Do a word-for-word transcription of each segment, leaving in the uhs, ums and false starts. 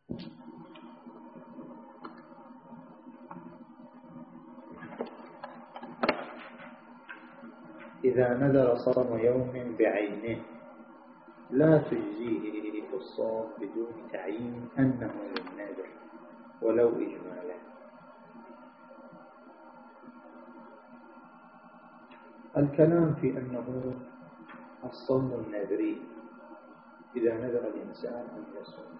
إذا نذر صوم يوم بعينه لا تجزيه في الصوم بدون تعيين أنه للنذر ولو إجمالا. الكلام في أنه الصوم النذري إذا نذر الإنسان أن يصوم،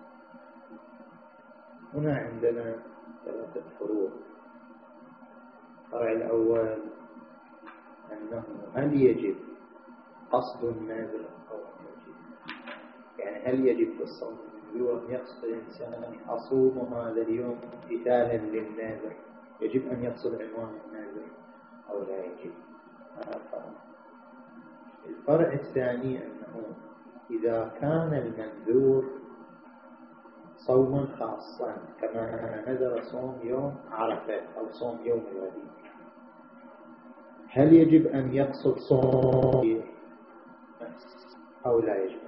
هنا عندنا ثلاثة فروع. الفرع الأول أنه هل يجب قصد النذر أو أن يجب، يعني هل يجب في الصوم أن يقصد الإنسان أصوم هذا اليوم امتثالا للنذر، يجب أن يقصد عنوان النذر أو لا يجب. هذا الفرع. الفرع الثاني أنه إذا كان المنذور صوما خاصا كما نذر صوم يوم عرفة أو صوم يوم الغدير، هل يجب أن يقصد صوم أو لا يجب؟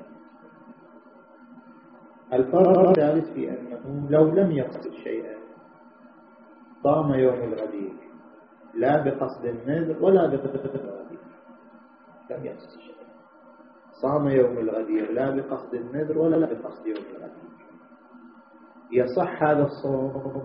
الفرق الثالث في أنه لو لم يقصد شيئا، صام يوم الغدير لا بقصد النذر ولا بقصد الغدير، لم يقصد شيئا، صام يوم الغدير لا بقصد النذر ولا بقصد يوم الغدير، يصح هذا الصوم؟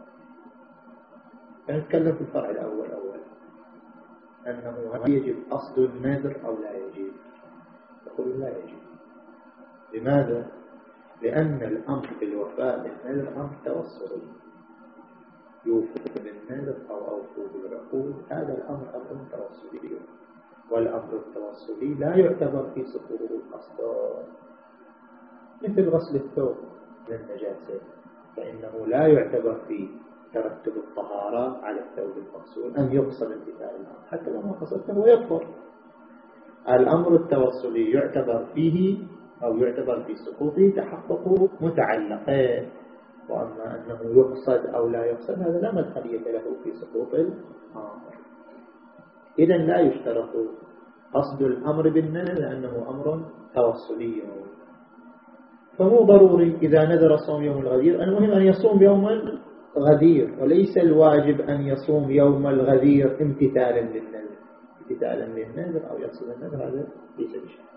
نتكلم في الفرع الأول أولا، أنه هل يجب قصد النذر أو لا يجب؟ يقول لا يجب. لماذا؟ لأن الأمر بالوفاء بالنذر أمر توسلي، يوفوا بالنذر أو أوفوا بالعقود، هذا الأمر أمر توسلي، والأمر التوسلي لا يعتبر في سقوط القصد، مثل غسل الثوب من النجاسة فإنه لا يعتبر في ترتب الطهارة على الثوب المغسول أن يقصد امتثال الأمر، حتى لو ما قصدته هو يكفر. الأمر التوسلي يعتبر فيه أو يعتبر في سقوطه تحقق متعلقين، وأما أنه يقصد أو لا يقصد هذا لا مدخلية له في سقوط الأمر. إذن لا يشترط قصد الأمر بالنذر لأنه أمر توسلي، فمو ضروري إذا نذر صوم يوم الغدير، المهم أن يصوم يوم الغدير، وليس الواجب أن يصوم يوم الغدير امتثالا للنذر، امتثالا للنذر أو يقصد النذر هذا ليس بشرط.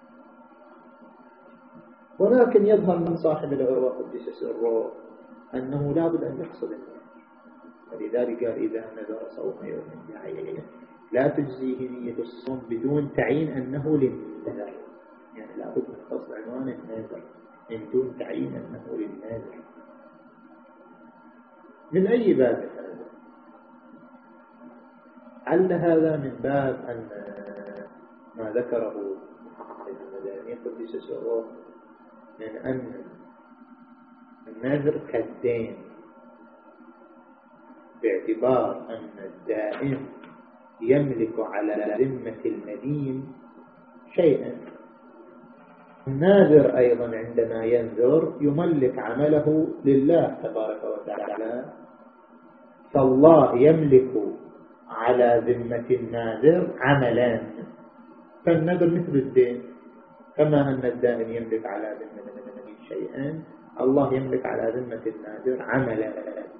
ولكن يظهر من صاحب العروة قدس سره أنه لا بد أن يقصد النذر، ولذلك قال إذا نذر صوم يوم بعينه لا تجزيه نية الصوم بدون تعيين أنه للنذر، يعني لا بد من قصد عنوان النذر من دون تعيين أنه للنذر. من أي باب هذا؟ عل هذا من باب أن ما ذكره ابن المداني قدس سره من أن النذر كالدين، باعتبار أن الدائم يملك على ذمة المدين شيئا، الناذر أيضا عندما ينذر يملك عمله لله تبارك وتعالى، فالله يملك على ذمة الناذر عملا، فالنذر مثل الدين، كما أن الدائم يملك على ذمة المدين شيئا، الله يملك على ذمة الناذر عملا.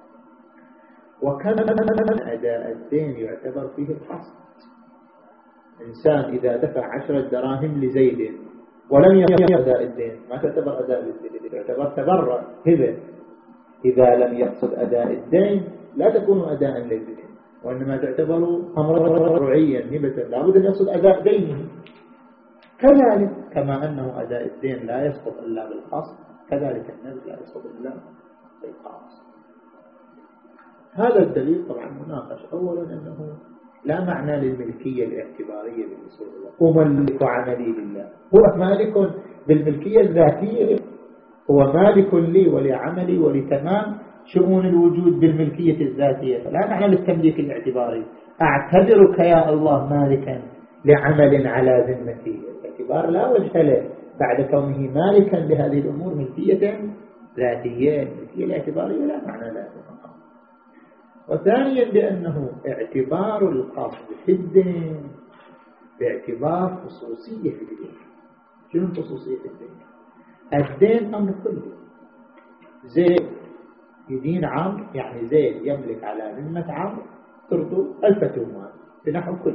وكما أداء الدين يعتبر فيه القصد، إنسان إذا دفع عشرة دراهم لزيد ولم يقصد أداء الدين ما تعتبر أداء الدين، تعتبر تبرع هبة. إذا لم يقصد أداء الدين لا تكون أداء للدين، وإنما تعتبر أمرا رعيا هبة، لا بد أن يقصد أداء دينه. كذلك كما أنه أداء الدين لا يسقط إلا بالقصد، كذلك النذر لا يسقط إلا بالقصد. هذا الدليل طبعا مناقش. أولا أنه لا معنى للملكية الاعتبارية بالنسبة لله، أملك عملي لله، هو مالك بالملكية الذاتية، هو مالك لي ولعملي ولتمام شؤون الوجود بالملكية الذاتية، فلا معنى للتمليك الاعتباري. أعتبرك يا الله مالكا لعمل على ذمتي، الاعتبار لا وجه له بعد كونه مالكا لهذه الأمور ملكية ذاتية، الملكية الاعتبارية لا معنى لها. وثانيا بأنه اعتبار القصد في الدين باعتبار خصوصية في الدين. شنو خصوصية الدين؟ الدين أمر كلي، زيد يدين عمرو، يعني زيد يملك على ذمة عمرو ترضو ألف تومان بنحو كل.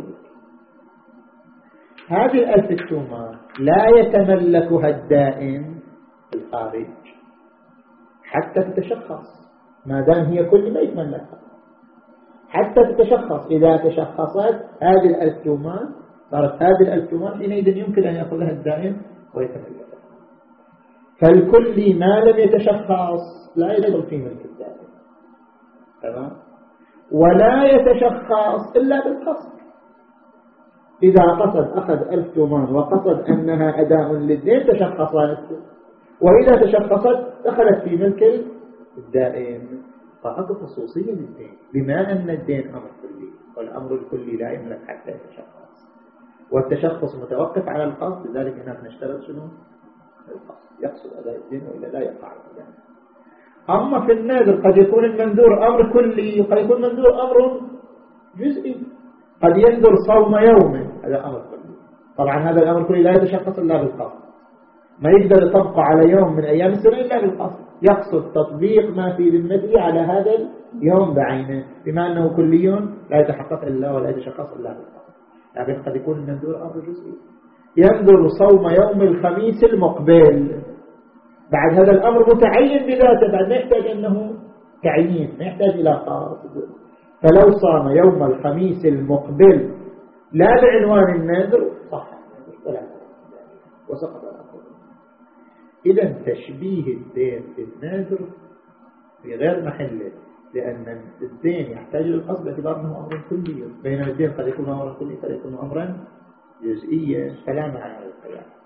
هذه الألف تومان لا يتملكها الدائن في الخارج حتى تتشخص، ما دام هي كل ما يتملكها حتى تتشخص. إذا تشخصت هذه الألف تومان صارت هذه الألف تومان حينئذ يمكن أن يأخذها الدائن ويتملكها. فالكل ما لم يتشخص لا يدخل في ملك الدائن، تمام؟ ولا يتشخص إلا بالقصد. إذا قصد أخذ ألف تومان وقصد أنها أداء للدين تشخصت، وإذا تشخصت دخلت في ملك الدائن. فأكو خصوصية للدين بما أن الدين أمر كلي، والأمر الكلي لا يملك حتى يتشخص، والتشخص متوقف على القصد. لذلك هناك نشترط شنو؟ القصد، يقصد أداء الدين وإلا لا يقع الدين. أما في النادر قد يكون المنذور أمر كلي، قد يكون المنذور أمر جزئي. قد ينذر صوم يوم، هذا أمر كلي. طبعا هذا الأمر كلي لا يتشخص إلا بالقصد، ما يقدر يطبق على يوم من أيام السنة إلا بالقصد. يقصد تطبيق ما في ذمته على هذا اليوم بعينه، بما أنه كلي لا يتحقق إلا ولا يتشخص إلا بالقصد. لكن قد يكون المنذور أمر جزئي، ينذر صوم يوم الخميس المقبل، بعد هذا الأمر متعين بذاته، بعد ما يحتاج أنه تعيين، ما يحتاج إلى قاصد. فلو صام يوم الخميس المقبل لا بعنوان النذر صح ولا وسقط الأمر. إذا تشبيه الدين بالنذر في غير محله، لأن الدين يحتاج للقصد باعتبار أنه أمر كلي، بينما الدين قد يكون أمرا كلي قد يكون أمرا جزئيا، فلا معنى للقياس.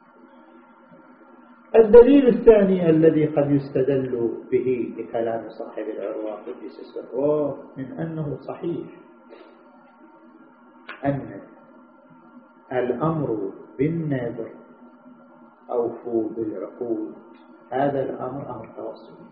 الدليل الثاني الذي قد يستدل به لكلام صاحب العروة قدس سره من أنه صحيح أن الأمر بالنذر أوفوا بالعقود، هذا الأمر أمر توصلي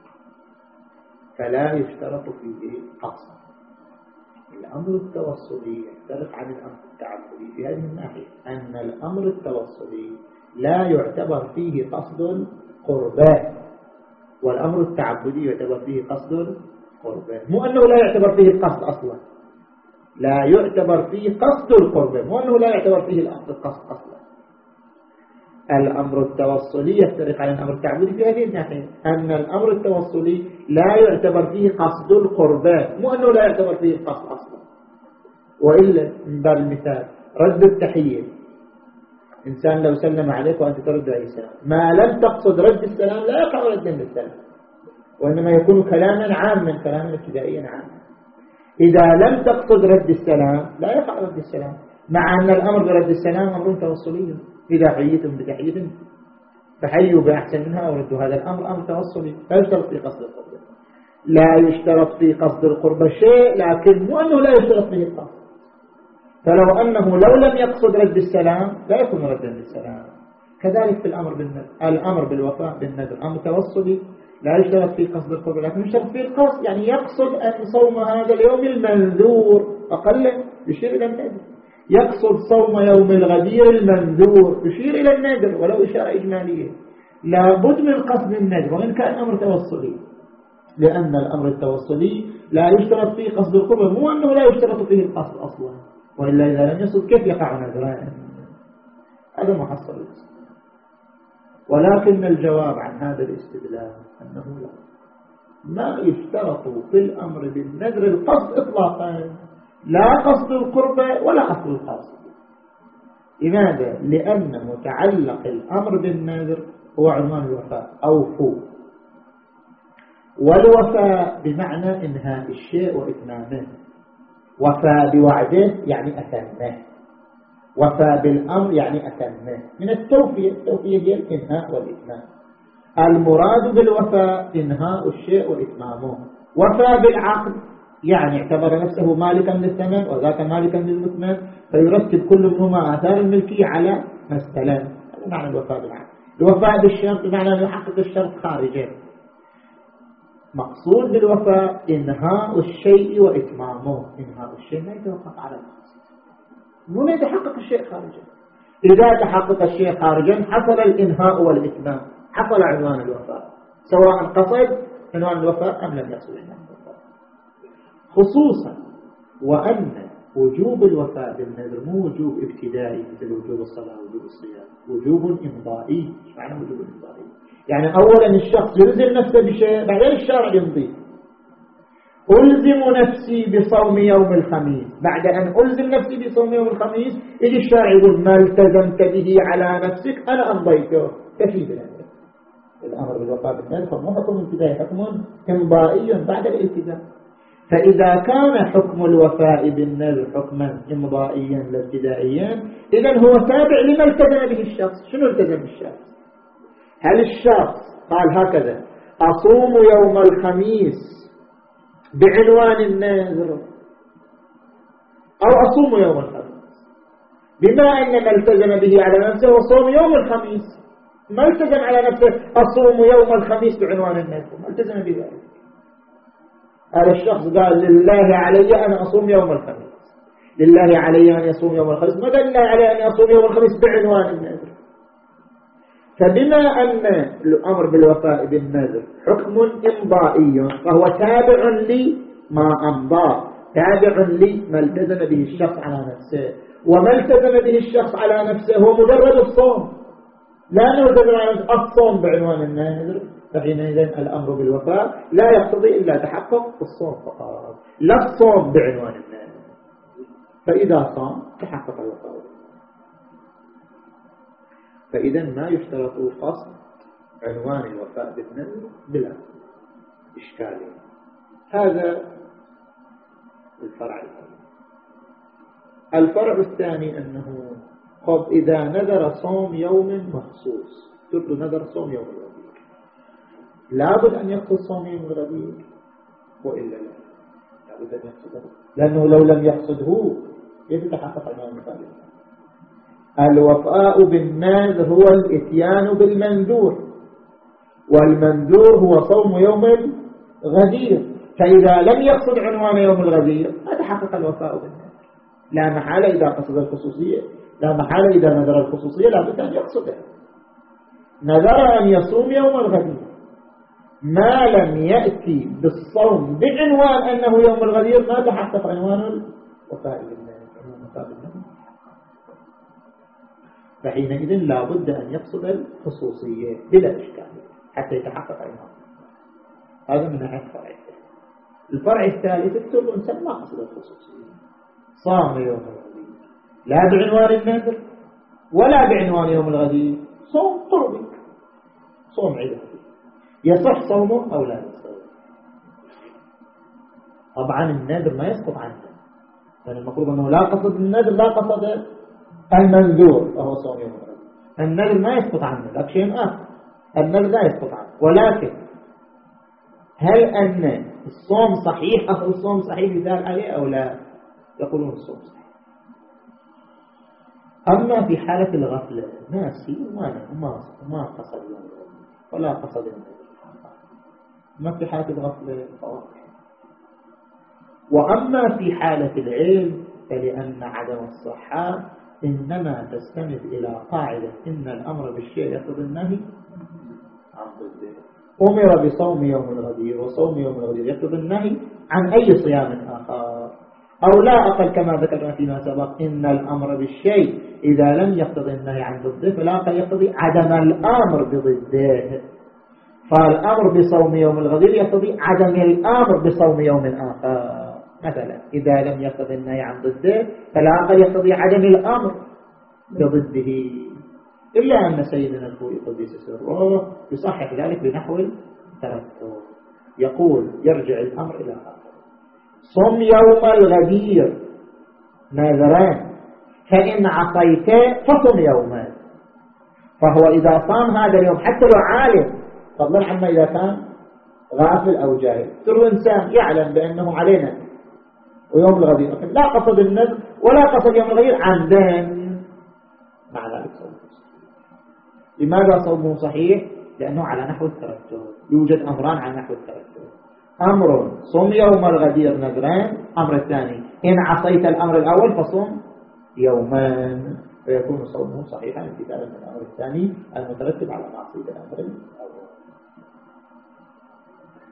فلا يشترط فيه قصد. الأمر التوصلي يختلف عن الأمر التعبدي في هذه الناحية، أن الأمر التوصلي لا يعتبر فيه قصد قربان، والأمر التعبدي يعتبر فيه قصد قربان. مو أنه لا يعتبر فيه القصد أصلا، لا يعتبر فيه قصد القربان، مو أنه لا يعتبر فيه القصد أصلا. الأمر التوصلي يفترق عن الأمر التعبدي في هذه الناحية، أن الأمر التوصلي لا يعتبر فيه قصد القربان، مو أنه لا يعتبر فيه القصد أصلا. وإلا من باب المثال رد التحية، إنسان لو سلم عليك وأنت ترد عليه السلام، ما لم تقصد رد السلام لا يقع ردا للسلام، وإنما يكون كلاما عاما، كلاما ابتدائيا عاما. إذا لم تقصد رد السلام لا يقع رد السلام، مع أن الأمر برد السلام أمر توصلي. إذا حييتم بتحية فحيوا بأحسن منها أو ردوا، هذا الأمر أمر توصلي لا يشترط في قصد القربة. لا يشترط في قصد القربة شيء، لكن مو أنه لا يشترط فيه القصد. فلو أنه لو لم يقصد رد السلام لا يكون ردا للسلام. كذلك في الأمر بالنذر، الأمر بالوفاء بالنذر أمر توصلي لا يشترط فيه قصد القربة، لكن يشترط فيه القصد، يعني يقصد أن صوم هذا اليوم المنذور أقل يشير إلى النذر، يقصد صوم يوم الغدير المنذور يشير إلى النذر ولو إشارة إجمالية. لابد من قصد النذر وإن كان أمر توصلي، لأن الأمر التوصلي لا يشترط فيه قصد القربة، مو أنه لا يشترط فيه القصد أصلا، وإلا إذا لم يصد كيف يقع نذران؟ هذا محصل الاستدلال. ولكن الجواب عن هذا الاستدلال أنه لا، ما يشترط في الأمر بالنذر القصد إطلاقا، لا قصد القربة ولا قصد القاصد. لماذا؟ لأن متعلق الأمر بالنذر هو عنوان الوفاء، أوفوا، والوفاء بمعنى إنهاء الشيء وإتمامه، وفاء بوعده يعني أتمه، وفاء بالأمر يعني أتمه، من التوفية. التوفية هي الإنهاء والإتمام. المراد بالوفاء إنهاء الشيء وإتمامه. وفاء بالعقد يعني اعتبر نفسه مالكا للثمن وذاك مالكا للمثمن، فيرتب كل منهما آثار الملكية على ما استلم. هذا معنى الوفاء بالعقد. الوفاء بالشرط بمعنى أن يحقق الشرط خارجه. مقصود بالوفاء إنهاء الشيء وإتمامه. إنهاء الشيء ما يتوقف على القصد، مو يتحقق الشيء خارجا. إذا تحقق الشيء خارجا حصل الإنهاء والإتمام، حصل عنوان الوفاء، سواء قصد عنوان الوفاء أم لم يقصد عنوان الوفاء؟ خصوصا وأن وجوب الوفاء بالنذر مو وجوب ابتدائي مثل وجوب الصلاة ووجوب الصيام، وجوب إمضائي. ايش معنى وجوب إمضائي؟ يعني أولا الشخص يلزم نفسه بشيء بعدين الشارع يمضي. ألزم نفسي بصوم يوم الخميس، بعد أن ألزم نفسي بصوم يوم الخميس يجي الشارع يقول ما التزمت به على نفسك أنا أمضيته. كيف ذلك؟ الأمر بالوفاء بالنذر مو حكم ابتدائي، حكم إمضائي بعد الالتزام. فإذا كان حكم الوفاء بالنذر حكما إمضائيا لا ابتدائيا، إذن هو تابع لما التزم به الشخص. شنو التزم الشخص؟ هل الشخص قال هكذا أصوم يوم الخميس بعنوان النذر أو أصوم يوم الخميس، بما أن ما التزم به على نفسه وصوم يوم الخميس، ما التزم على نفسه أصوم يوم الخميس بعنوان النذر، ما التزم بذلك. هذا الشخص قال لله علي أن أصوم يوم الخميس، لله علي أن يصوم يوم الخميس، ماذا لله علي أن يصوم يوم الخميس بعنوان النذر؟ فبما أن الأمر بالوفاء بالنذر حكم إمضائي فهو تابع لما أمضى، تابع لما التزم به الشخص على نفسه، وما التزم به الشخص على نفسه هو مجرد الصوم، لأنه التزم على نفسه الصوم بعنوان النذر، فحينئذ الأمر بالوفاء لا يقتضي إلا تحقق الصوم فقط، لا الصوم بعنوان النذر. فإذا صام تحقق الوفاء. فإذا ما يشترط قصد عنوان الوفاء بالنذر بلا إشكال. هذا الفرع الأول. الفرع الثاني أنه قد إذا نذر صوم يوم مخصوص، ترد نذر صوم يوم الغدير، لابد أن يقصد صوم يوم الغدير وإلا لا، لابد أن يقصده، لأنه لو لم يقصده يتحقق عنوان الوفاء بالنذر. الوفاء بالنذر هو الاتيان بالمنذور، والمنذور هو صوم يوم الغدير، فإذا لم يقصد عنوان يوم الغدير ما تحقق الوفاء بالنذر. لا محالة إذا قصد الخصوصية، لا محالة إذا نذر الخصوصية لا بد أن يقصده. نذر أن يصوم يوم الغدير، ما لم يأتي بالصوم بعنوان أنه يوم الغدير ما تحقق عنوان الوفاء بالنذر. فحينئذ لا بد أن يقصد الخصوصية بلا إشكال حتى يتحقق عنوان. هذا من ناحية الفرع الثالث. الفرع الثالث يكتب إنسان ما قصد الخصوصية، صام يوم الغدير لا بعنوان النذر ولا بعنوان يوم الغدير، صوم طربي، صوم عيد، يصح صومه أو لا يصح؟ طبعا النذر ما يسقط عنه، يعني المفروض أنه لا قصد النذر لا قصد المنذور فهو صوم يوم الغدير. النذر ما يسقط عنه، لكن شيء آخر، النذر لا يسقط عنه، ولكن هل أن الصوم صحيح أو الصوم صحيح يدال عليه أو لا؟ يقولون الصوم صحيح. أما في حالة الغفلة ناسي وما ما ما قصد يوم الغدير ولا قصد النذر، ما في حالة الغفلة فواضح. وأما في حالة العلم فلأن عدم الصحة إنما تستند إلى قاعدة إن الأمر بالشيء يقتضي النهي عن ضده. أمر بصوم يوم الغدير وصوم يوم الغدير يقتضي النهي عن أي صيام آخر، أو لا أقل كما ذكرنا فيما سبق إن الأمر بالشيء إذا لم يقتضي النهي عن ضده فلا أقل يقتضي عدم الأمر بضده. فالأمر بصوم يوم الغدير يقتضي عدم الأمر بصوم يوم آخر. مثلا إذا لم يقتضي النهي عن ضده فلا أقل يقتضي عدم الأمر بضده، إلا أن سيدنا الخوي قدس سره يصحح ذلك بنحو الترتب، يقول يرجع الأمر إلى آخر: صم يوم الغدير نذران فإن عصيت فصم يوما. فهو إذا صام هذا اليوم حتى لو عالم، فضلا عما إذا كان غافل أو جاهل، ترى إنسان يعلم بأنه علينا ويوم الغدير لا قصد النذر ولا قصد يوم الغدير عمدا، مع ذلك صومه. لماذا صومه صحيح؟ لأنه على نحو الترتب، يوجد أمران على نحو الترتب: أمر صم يوم الغدير نذران، أمر الثاني إن عصيت الأمر الأول فصم يومان، فيكون صومه صحيحا امتثالا من الأمر الثاني المترتب على معصية الأمر الأول.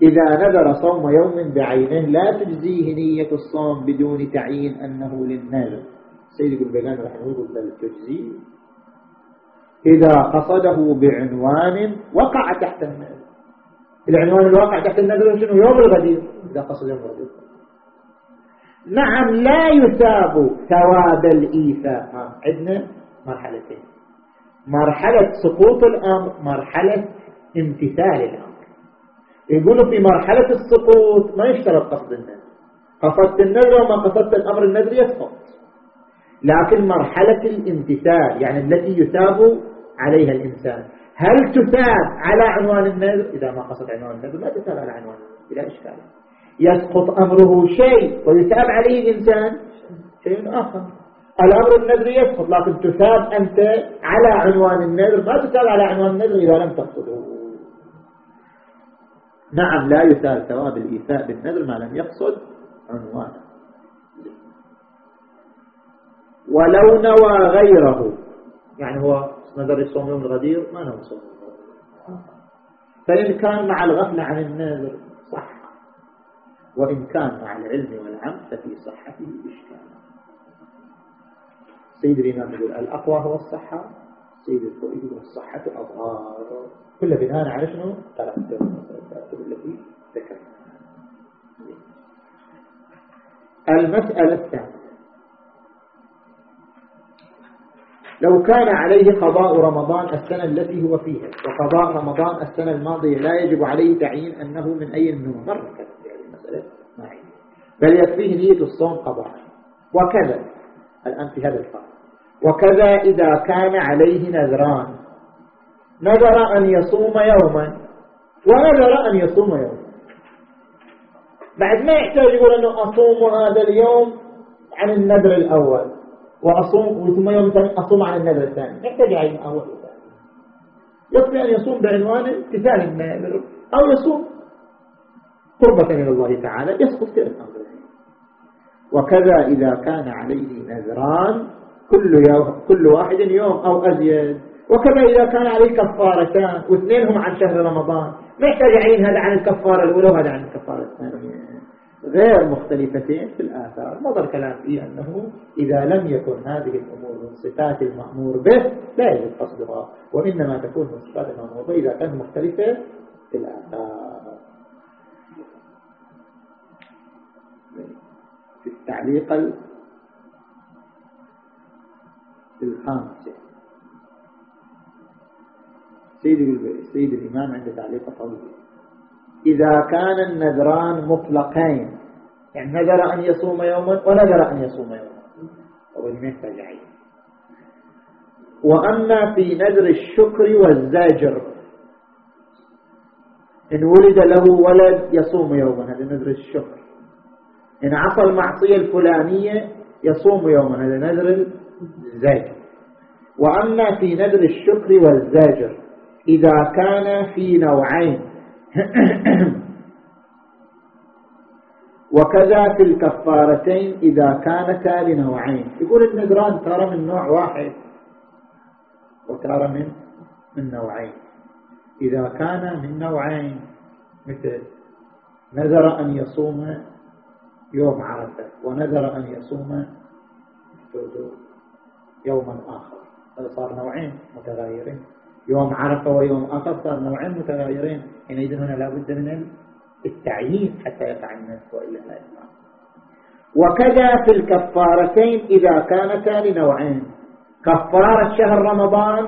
إذا نذر صوم يوم بعينه لا تجزيه نية الصوم بدون تعيين أنه للنذر. سيد البيقاني رحمه الله يقول بل تجزيه إذا قصده بعنوان وقع تحت النذر. العنوان الواقع تحت النذر شنو؟ يوم الغدير. إذا قصد يوم الغدير نعم لا يثاب ثواب الإيفاء. عندنا مرحلتين: مرحلة سقوط الأمر، مرحلة امتثال الأمر. يقولوا في مرحلة السقوط ما يشترط قصد النذر، قصدت النذر وما قصدت الأمر النذر يسقط. لكن مرحلة الامتثال يعني التي يثاب عليها الإنسان، هل تثاب على عنوان النذر؟ إذا ما قصد عنوان النذر ما تثاب على عنوان النذر بلا إشكال. يسقط أمره شيء ويثاب عليه الإنسان شيء آخر. الأمر النذر يسقط لكن تثاب أنت على عنوان النذر، ما تثاب على عنوان النذر إذا لم تقصده. نعم لا يثاب ثواب الإيفاء بالنذر ما لم يقصد عنوانه. ولو نوى غيره، يعني هو نذر الصوم يوم الغدير ما نوى صوم الغدير، فإن كان مع الغفلة عن النذر صح، وإن كان مع العلم والعمل ففي صحته إشكال. سيد الإمام يقول الأقوى هو الصحة، سيد الفؤاد يقول الصحة أظهار. كل بناء على شنو؟ ترتب التي ذكرنا. المسألة الثانية: لو كان عليه قضاء رمضان السنة التي هو فيها وقضاء رمضان السنة الماضية لا يجب عليه تعيين أنه من أي منهم، مرة كانت هذه المسألة معي، بل يكفيه نية الصوم قضاء. وكذا الآن في هذا الفرق: وكذا إذا كان عليه نذران، نذر أن يصوم يوما ونذر أن يصوم يوما، بعد ما يحتاج يقول أنه أصوم هذا اليوم عن النذر الأول وأصوم وثم يوم ثاني أصوم عن النذر الثاني، يحتاج عين أول وثاني. يكفي أن يصوم بعنوان امتثال النذر أو يصوم قربة إلى الله تعالى، يسقط في الأمر. وكذا إذا كان عليه نذران كل يوم كل واحد يوم أو أزيد، وكذا إذا كان عليه كفارتان واثنينهم عن شهر رمضان، ما يحتاج يعين هذا عن الكفارة الأولى وهذا عن الكفارة الثانية، غير مختلفتين في الآثار. مضى الكلام فيه أنه إذا لم يكن هذه الأمور من صفات المأمور به لا يجب قصدها، وإنما تكون من صفات المأمور به إذا كانت مختلفة في الآثار. في التعليق الخامسة سيد سيد الإمام عند تعليق طويل: إذا كان النذران مطلقين، يعني نذر أن يصوم يوما ونذر أن يصوم يوما، وبالمثل جعيد. وأما في نذر الشكر والزاجر، إن ولد له ولد يصوم يوما، هذا نذر الشكر. إن عصى المعصية الفلانية يصوم يوما، هذا نذر الزاجر. وأما في نذر الشكر والزاجر إذا كان في نوعين وكذا في الكفارتين إذا كانتا لنوعين. يقول النذران ترى من نوع واحد وترى من من نوعين. إذا كان من نوعين مثل نذر أن يصوم يوم عرفة ونذر أن يصوم يوما آخر، هذا صار نوعين متغيرين. يوم عرفة ويوم آخر صار نوعين متغيرين، حينئذ هنا لا بد من التعيين حتى يقع النسخ وإلا لا يقع. وكذا في الكفارتين إذا كانتا لنوعين: كفارة شهر رمضان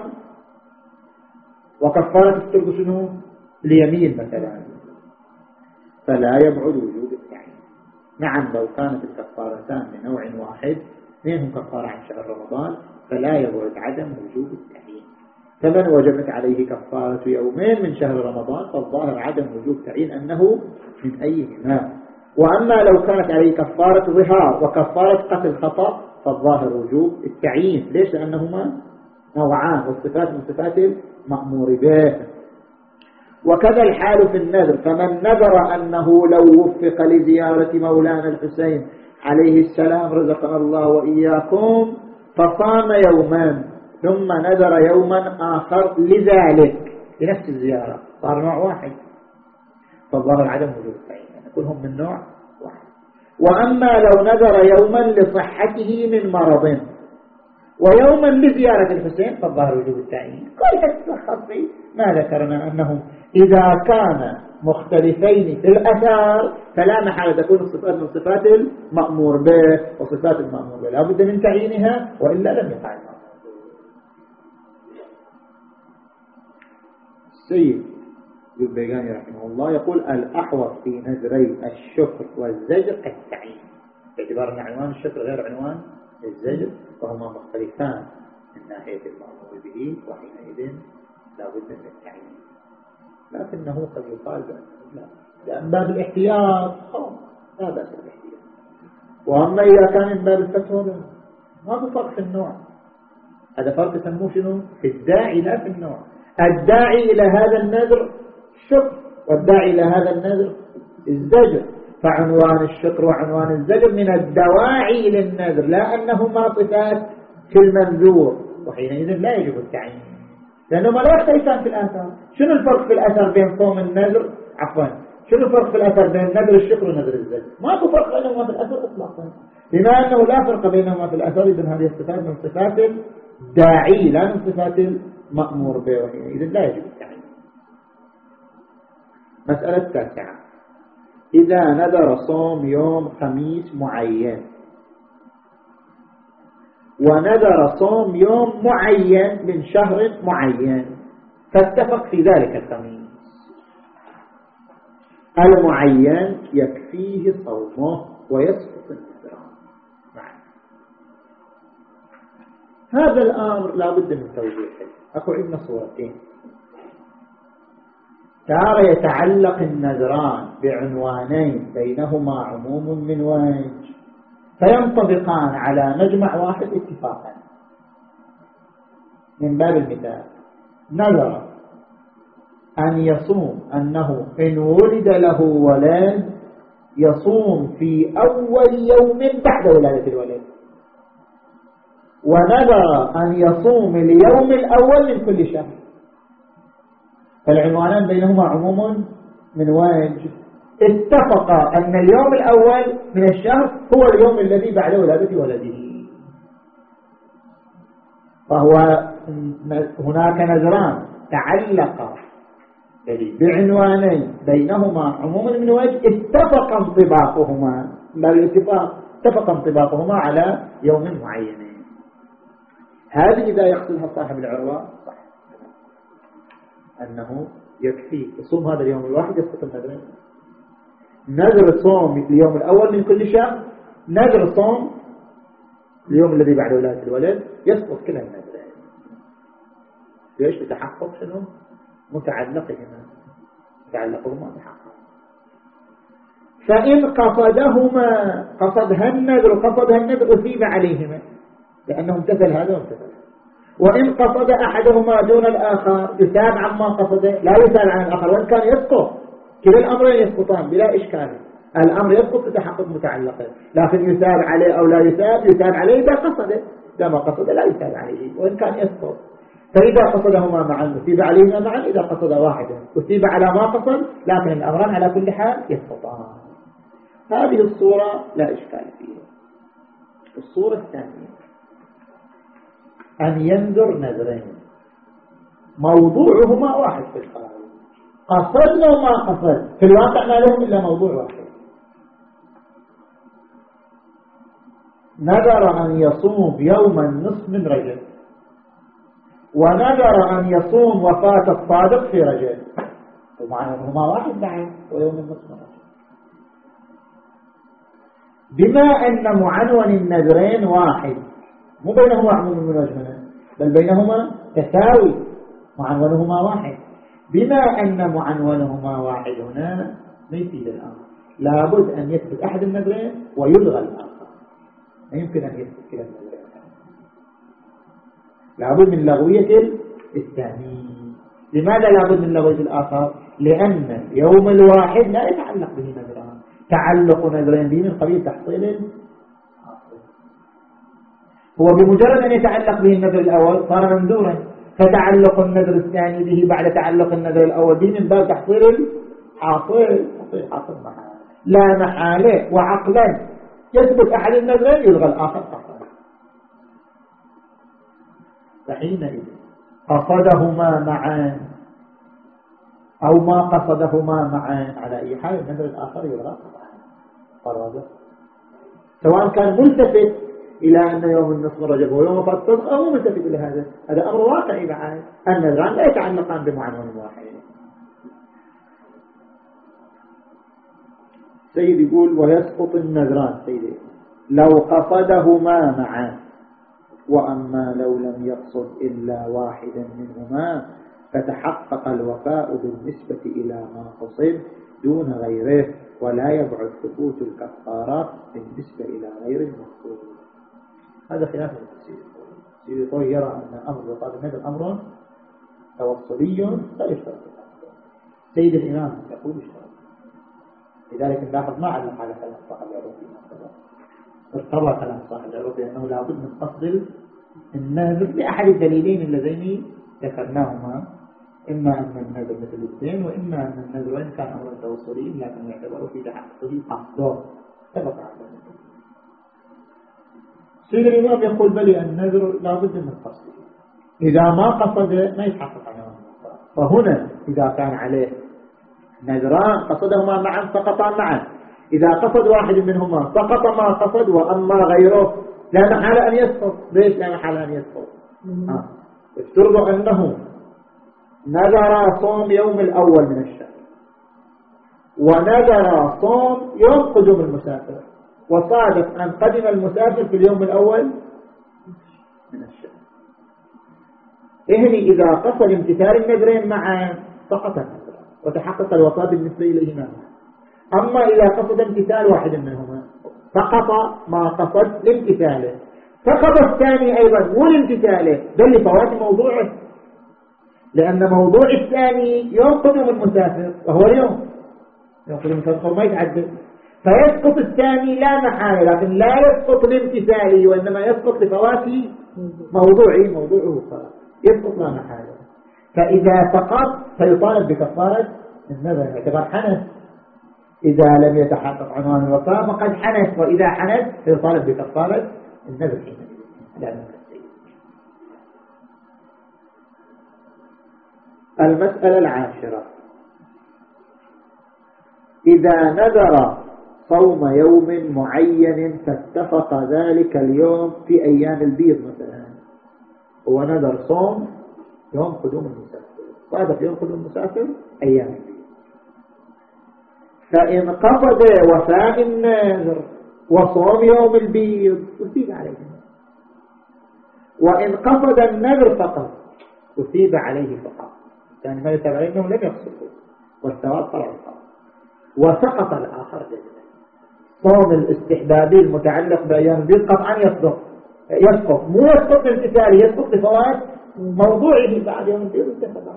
وكفارة الترك شنو؟ اليمين مثلا، فلا يبعد وجود التعيين. نعم لو كانت الكفارتان لنوع واحد، اثنينهم كفارة عن شهر رمضان، فلا يبعد عدم وجود التعيين. فمن وجبت عليه كفارة يومين من شهر رمضان فالظاهر عدم وجود تعيين أنه من أيهما. وأما لو كانت عليه كفارة ظهار وكفارة قتل خطأ فالظاهر وجوب التعيين. ليش؟ لأنهما نوعان والصفات من صفات المأمور به. وكذا الحال في النذر: فمن نذر أنه لو وفق لزيارة مولانا الحسين عليه السلام رزقنا الله وإياكم فصام يوما ثم نذر يوما آخر لذلك لنفس الزيارة، صار نوع واحد. فالظاهر عدم وجود التعيين، يعني كلهم من نوع واحد. وأما لو نذر يوما لصحته من مرض ويوما لزيارة الحسين فالظاهر وجود التعيين. كل تتلخص في ما ذكرنا أنه إذا كان مختلفين في الأثار فلا محالة تكون الصفات من صفات المأمور به، وصفات المأمور به لا بد من تعيينها وإلا لم يقع المأمور. السيد البيقاني رحمه الله يقول الأحوط في نذري الشكر والزجر التعيين، باعتبار أن عنوان الشكر غير عنوان الزجر وهما مختلفان من ناحية المأمور به، وحينئذ لا بد من التعيين. لكنه قد يقال لا، لأن باب الاحتياط خلاص لا بأس بالاحتياط. وأما إذا كان من باب الفتوى ما في فرق في النوع، هذا فرق يسموه شنو؟ في الداعي لا في النوع. الداعي إلى هذا النذر الشكر والداعي إلى هذا النذر الزجر، فعنوان الشكر وعنوان الزجر من الدواعي للنذر لا أنهما صفات في المنذور، وحينئذ لا يجب التعيين لأنهما لا يختلفان في الآثار. شنو الفرق في الأثر بين صوم النذر عفوا شنو الفرق في الأثر بين نذر الشكر ونذر الزجر؟ ما في فرق بينهما في الأثر إطلاقا. بما أنه لا فرق بينهما في الأثر إذن هذه الصفات من صفات الداعي لا من صفات المأمور به، وحينئذ لا يجب التعيين. مسألة التاسعة إذا نذر صوم يوم خميس معين ونذر صوم يوم معين من شهر معين فاتفق في ذلك الخميس، المعين يكفيه صومه ويسقط النذران. هذا الأمر لا بد من توضيحه. أكو عندنا صورتين، تارة يتعلق النذران بعنوانين بينهما عموم من وجه فينطبقان على مجمع واحد اتفاقا. من باب المثال نذر أن يصوم أنه إن ولد له ولد يصوم في أول يوم بعد ولادة الولد، ونذر أن يصوم اليوم الأول من كل شهر، فالعنوانان بينهما عموم من وجه. اتفق أن اليوم الأول من الشهر هو اليوم الذي بعد ولادة ولده، فهو هناك نذران تعلق بعنوانين بينهما عموم من وجه اتفق انطباقهما بالاتفاق اتفق انطباقهما على يوم معين. هذه إذا يقصدها صاحب العروة صح أنه يكفي يصوم هذا اليوم الواحد يسقط النذرين. نذر صوم اليوم الأول من كل شهر، نذر صوم اليوم الذي بعد ولادة الولد يسقط كلا النذرين. ليش؟ بتحقق شنو؟ متعلقهما متعلقهما تحقق. فإن قصدهما قصدها النذر قصدها النذر أثيب عليهما لأنه امتثل هذا وامتثل. وإن قصد أحدهما دون الآخر يثاب عما قصده لا يثاب عن الآخر، وإن كان يسقط كلا الأمرين يسقطان بلا إشكال. الأمر يسقط بتحقق متعلقه، لكن يثاب عليه أو لا يثاب يثاب عليه إذا قصده، إذا ما قصده لا يثاب عليه وإن كان يسقط. فإذا قصدهما معا أثيب عليهما معا، إذا قصد واحدا أثيب على ما قصد، لكن الأمران على كل حال يسقطان. هذه الصورة لا إشكال فيها. الصورة الثانية أن ينذر نذرين موضوعهما واحد في الخارج، قصدنا وما قصد في الواقع ما لهم إلا موضوع واحد. نذر أن يصوم يوم النصف من رجب، ونذر أن يصوم وفاة الصادق في رجب، ومعناهما واحد معا ويوم النصف من رجب. بما أن معنون النذرين واحد مو بينهما عموم من وجهنا بل بينهما تساوي معنونهما واحد، بما أن معنونهما واحد هنا ما يفيد الأمر، لابد أن يثبت أحد النذرين ويلغى الآخر، ما يمكن أن يثبت كلا النذرين، لابد من لغوية الثاني. لماذا لابد من لغوية الآخر؟ لأن اليوم الواحد لا يتعلق به نذران، تعلق نذرين به من قبيل تحصيل هو بمجرد أن يتعلق به النذر الأول صار منذورا، فتعلق النذر الثاني به بعد تعلق النذر الأول به من باب تحصيل حاصل حاصل محال لا محالة وعقلا يثبت أحد النذرين يلغى الآخر قطعا. فحينئذ قصدهما معا أو ما قصدهما معا على أي حال النذر الآخر يلغى قطعا قرابة، سواء كان ملتفت إلى أن يوم النصف رجب هو يوم وفاة الصدق أو ملتفت إلى هذا. هذا أمر واقعي بعد النذران لا يتعلقان بمعنى واحد. سيد يقول ويسقط النذران سيدي لو قصدهما معا، وأما لو لم يقصد إلا واحدا منهما فتحقق الوفاء بالنسبة إلى ما قصد دون غيره، ولا يبعد ثبوت الكفارات بالنسبة إلى غير المقصود. هذا خلاف التفسير. سيد الطوي يرى أن أمر وقال هذا أمر توصلي لا يشترط. سيد الإمام يقول اشترط. لذلك نلاحظ ما علم على كلام صاحب العروض مثلا، ارتضى كلام صاحب العروض لأنه لابد من قصد النذر لأحد الدليلين اللذين ذكرناهما، إما أن النذر مثل الدين، وإما أن النذر وإن كان أمرا توصلي لكن يعتبر في تحققه قصده سبق على ذلك. سيد الإمام يقول بلي النذر لابد من قصده، إذا ما قصد ما يتحقق عنه. فهنا إذا كان عليه نذران قصدهما معا سقطا معا، إذا قصد واحد منهما سقط ما قصد، وأما غيره لا محال أن يسقط. ليش لا محال أن يسقط؟ افترضوا أنه نذر صوم يوم الأول من الشهر ونذر صوم يوم قدوم المسافر، وصادف أن قدم المسافر في اليوم الأول من الشهر. إهني إذا قصد امتثال النذرين معا سقط النذر وتحقق الوفاء بالنسبة إليهما. أما إذا قصد امتثال واحد منهما سقط ما قصد لامتثاله، سقط الثاني أيضا مو لامتثاله بل لفوات موضوعه، لأن موضوع الثاني يوم قدوم المسافر وهو اليوم يوم قدوم المسافر ما يتعدد، فيسقط الثاني لا محالة، لكن لا يسقط لامتثاله وإنما يسقط لفوات موضوعه موضوعه صار يسقط لا محالة. فإذا سقط فيطالب بكفارة النذر، يعتبر حنث. إذا لم يتحقق عنوان الوفاء فقد حنث، وإذا حنث فيطالب بكفارة النذر حينئذ. المسألة العاشرة إذا نذر صوم يوم معين فاتفق ذلك اليوم في أيام البيض، مثلا هو نذر صوم يوم قدوم المسافر، وهذا في يوم قدوم المسافر أيام البيض، فإن قصد وفاء النذر وصوم يوم البيض أثيب عليه، وإن قصد النذر فقط أثيب عليه فقط، يعني ما يتبع أنه لم يقصده والثواب طلع الفقط، وسقط الآخر جدا. صوم الاستحبابي المتعلق بأيام البيض قطعا يسقط يسقط مو يسقط الامتثالي، يسقط لفوات موضوعه بعد يوم البيض انتهى.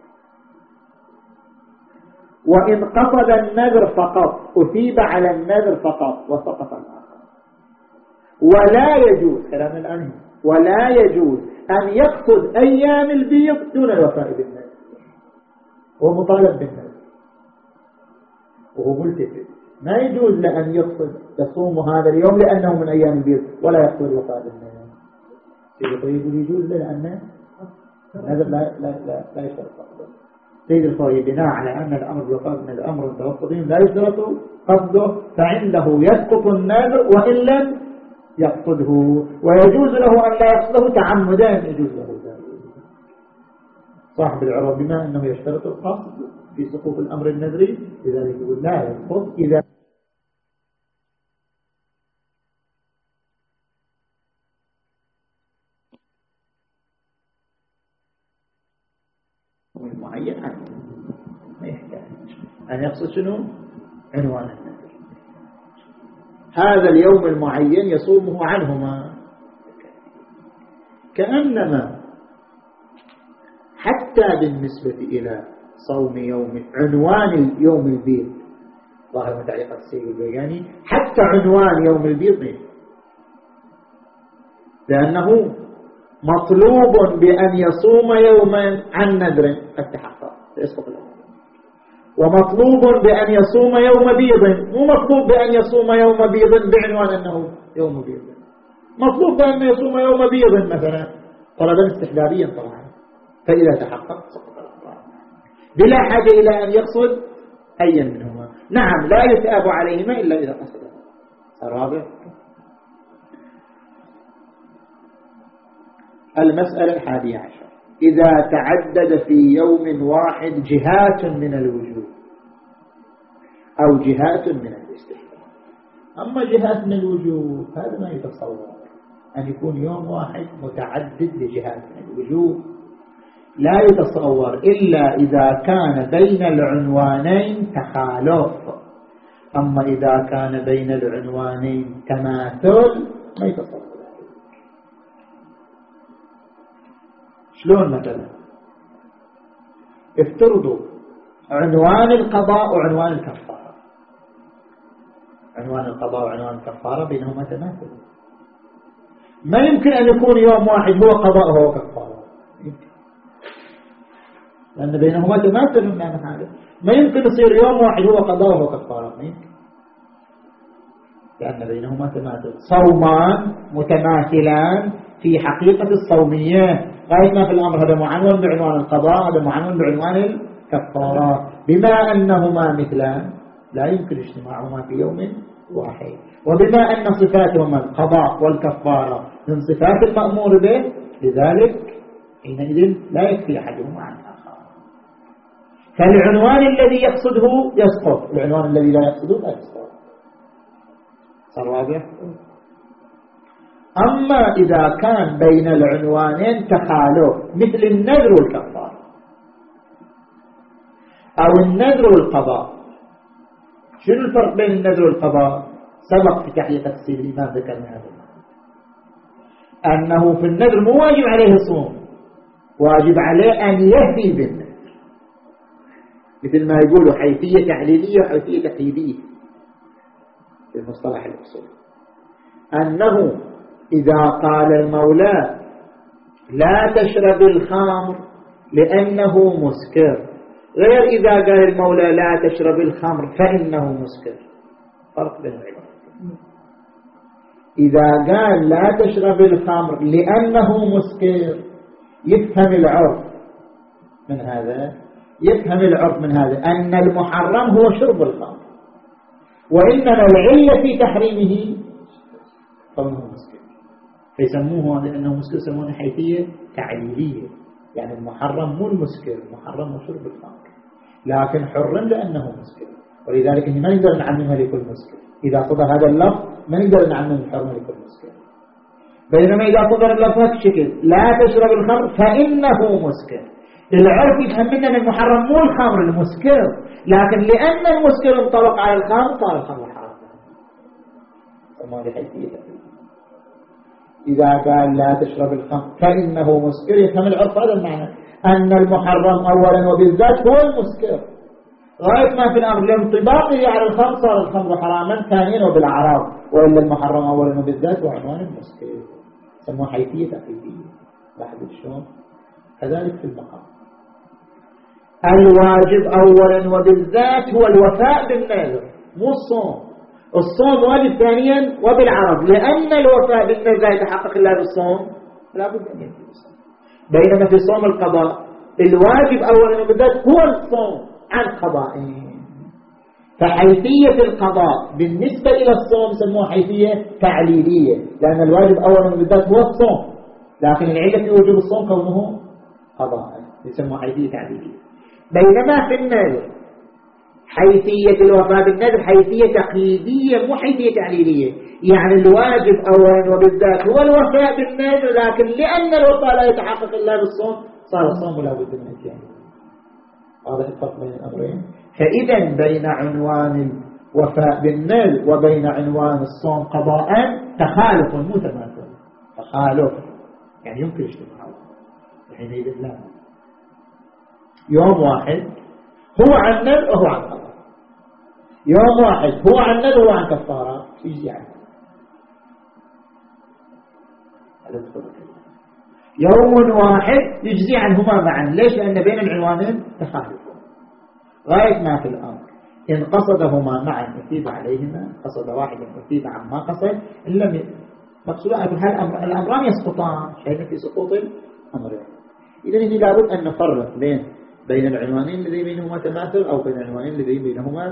وإن قصد النذر فقط أثيب على النذر فقط وسقط الآخر. ولا يجوز كلام الآن ولا يجوز أن يقصد أيام البيض دون الوفاء بالنذر، هو مطالب بالنذر وهو ملتفت، ما يجوز لأن يقصد يصوم هذا اليوم لأنه من أيام البيض ولا يقصد الوفاء بالنذر. يقول يجوز لأن النذر لا لا لا, لا يشترط قصده. سيد الخوي بناء على أن الأمر بالوفاء من الأمر التوسطي لا يشترط قصده، فعنده يسقط النذر وإن لم يقصده، ويجوز له أن لا يقصده تعمدا، يجوز له ذلك. صاحب العروض بما أنه يشترط القصد في سقوط الأمر النذري لذلك يقول لا يسقط إذا معين ما يحتاج أن يقصد شنو عنوان النذر. هذا اليوم المعين يصومه عنهما، كأنما حتى بالنسبة إلى صوم يوم عنوان يوم البيض ظاهر من تعليقات السيد البياني، حتى عنوان يوم البيض منه، لأنه مطلوب بأن يصوم يوما عن نذر قد تحقق فيسقط الأمر. ومطلوب بأن يصوم يوم بيض، مو مطلوب بأن يصوم يوم بيض بعنوان أنه يوم بيض، مطلوب بأن يصوم يوم بيض مثلا طلبا استحبابيا طبعا، فإذا تحقق سقط الأفطار بلا حاجة إلى أن يقصد أي منهما. نعم لا يثاب عليهما إلا إذا قصد. الرابع المسألة الحادية عشر، إذا تعدد في يوم واحد جهات من الوجوب أو جهات من الاستحباب. أما جهات من الوجوب هذا ما يتصور أن يكون يوم واحد متعدد لجهات من الوجوب، لا يتصور إلا إذا كان بين العنوانين تخالف. أما إذا كان بين العنوانين تماثل ما يتصور. شلون مثلا؟ افترضوا عنوان القضاء وعنوان الكفارة، عنوان القضاء وعنوان الكفارة بينهما تماثل، ما يمكن أن يكون يوم واحد هو قضاء وهو كفارة، لأن بينهما تماثل من هذا. ما يمكن يصير يوم واحد هو قضاء وهو كفارة، ما يمكن، لأن بينهما تماثل. صومان متماثلان في حقيقة الصومية، غاية ما في الأمر هذا معنون بعنوان القضاء، هذا معنون بعنوان الكفارة. بما أنهما مثلان لا يمكن اجتماعهما في يوم واحد، وبما أن صفاتهما القضاء والكفارة من صفات المأمور به، لذلك حينئذ لا يكفي أحدهما عن الآخر. فالعنوان الذي يقصده يسقط، العنوان الذي لا يقصده لا يسقط. صار واضح؟ أما إذا كان بين العنوانين تخالف مثل النذر والكفارة أو النذر والقضاء. شنو الفرق بين النذر والقضاء؟ سبق في تحليل تفسير الإمام ذكرنا هذا، أنه في النذر مو واجب عليه الصوم، واجب عليه أن يهدي بالنذر، مثل ما يقولوا حيثية تعليلية وحيثية تقييدية في المصطلح الأصولي، أنه إذا قال المولى لا تشرب الخمر لأنه مسكر، غير إذا قال المولى لا تشرب الخمر فإنه مسكر، فرق بين العبارات. إذا قال لا تشرب الخمر لأنه مسكر يفهم العرف من هذا، يفهم العرف من هذا أن المحرم هو شرب الخمر، وإنما العلة في تحريمه فإنه مسكر، فيسموه لأنه مسكر يسمونه حيثية تعليلية، يعني المحرم مو المسكر، المحرم هو شرب الخمر، لكن حرم لأنه مسكر، ولذلك ما نقدر نعممها لكل مسكر. إذا صدر هذا اللفظ ما نقدر نعمم الحرمة لكل مسكر، بينما إذا صدر اللفظ هالشكل لا تشرب الخمر فإنه مسكر، العرف يفهم منا أن المحرم مو الخمر المسكر، لكن لأن المسكر انطبق على الخمر صار الخمر حرام. وما لحيثية إذا قال لا تشرب الخمر فإنه مسكر يفهم العرف هذا المعنى، أن المحرم أولا وبالذات هو المسكر، غاية ما في الأمر لانطباقه على الخمر صار الخمر حراما ثانيا وبالأعراض، وإلا المحرم أولا وبالذات هو عنوان المسكر، سموه حيثية تقييدية. لاحظوا شلون؟ كذلك في المقام الواجب أولا وبالذات هو الوفاء بالنذر مو الصوم، الصوم واجب ثانيا وبالعرض، لأن الوفاء بالنذر لا يتحقق إلا بالصوم لا بد أن يكون الصوم. بينما في صوم القضاء الواجب أولا وبالذات هو الصوم عن قضائين، فحيثية القضاء بالنسبة إلى الصوم سموها حيثية تعليلية، لأن الواجب أولا وبالذات هو الصوم، لكن العلة في وجوب الصوم كونه قضاء يسموها حيثية تعليلية. بينما في النذر حيثية الوفاء بالنذر حيثية تقييدية مو حيثية تعليلية، يعني الواجب أولا وبالذات هو الوفاء بالنذر، لكن لأن الوفاء لا يتحقق إلا بالصوم صار الصوم لا بد من اتيانه. واضح الفرق بين الأمرين؟ فإذا بين عنوان الوفاء بالنذر وبين عنوان الصوم قضاء تخالف مو تماثل، تخالف يعني يمكن اجتماعه، حينئذ لا، يوم واحد هو عن نذر وهو عن قضاء، يوم واحد هو عن نذر وهو عن كفارة يجزي عنه. يوم واحد يجزي عنهما معا، ليش؟ لأن بين العنوانين تخالف، غاية ما في الأمر إن قصدهما معا أثيب عليهما، قصد واحد أثيب عما قصد، إن لم مقصود أقول هل الأمران يسقطان، شيئا في سقوط الأمرين. إذن هنا لابد أن نفرق بين بين العنوانين الذي بينهما تماثل أو بين العنوانين الذي بينهما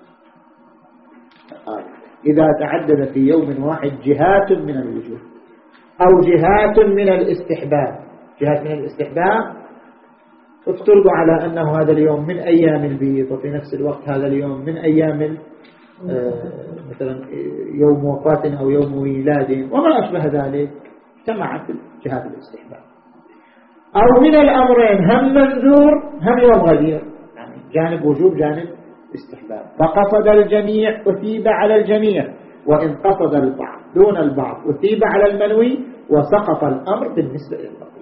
آه. إذا تعدد في يوم واحد جهات من الوجوه أو جهات من الاستحباب، جهات من الاستحباب افترضوا على أنه هذا اليوم من أيام البيض، وفي نفس الوقت هذا اليوم من أيام آه مثلا يوم وفاة أو يوم ميلاد وما أشبه ذلك، اجتمعت جهات الاستحباب. أو من الأمرين هم منذور هم يوم غدير، يعني جانب وجوب جانب استحباب، فقصد الجميع أثيب على الجميع، وإن قصد البعض دون البعض أثيب على المنوي، وسقط الأمر بالنسبة للبقية.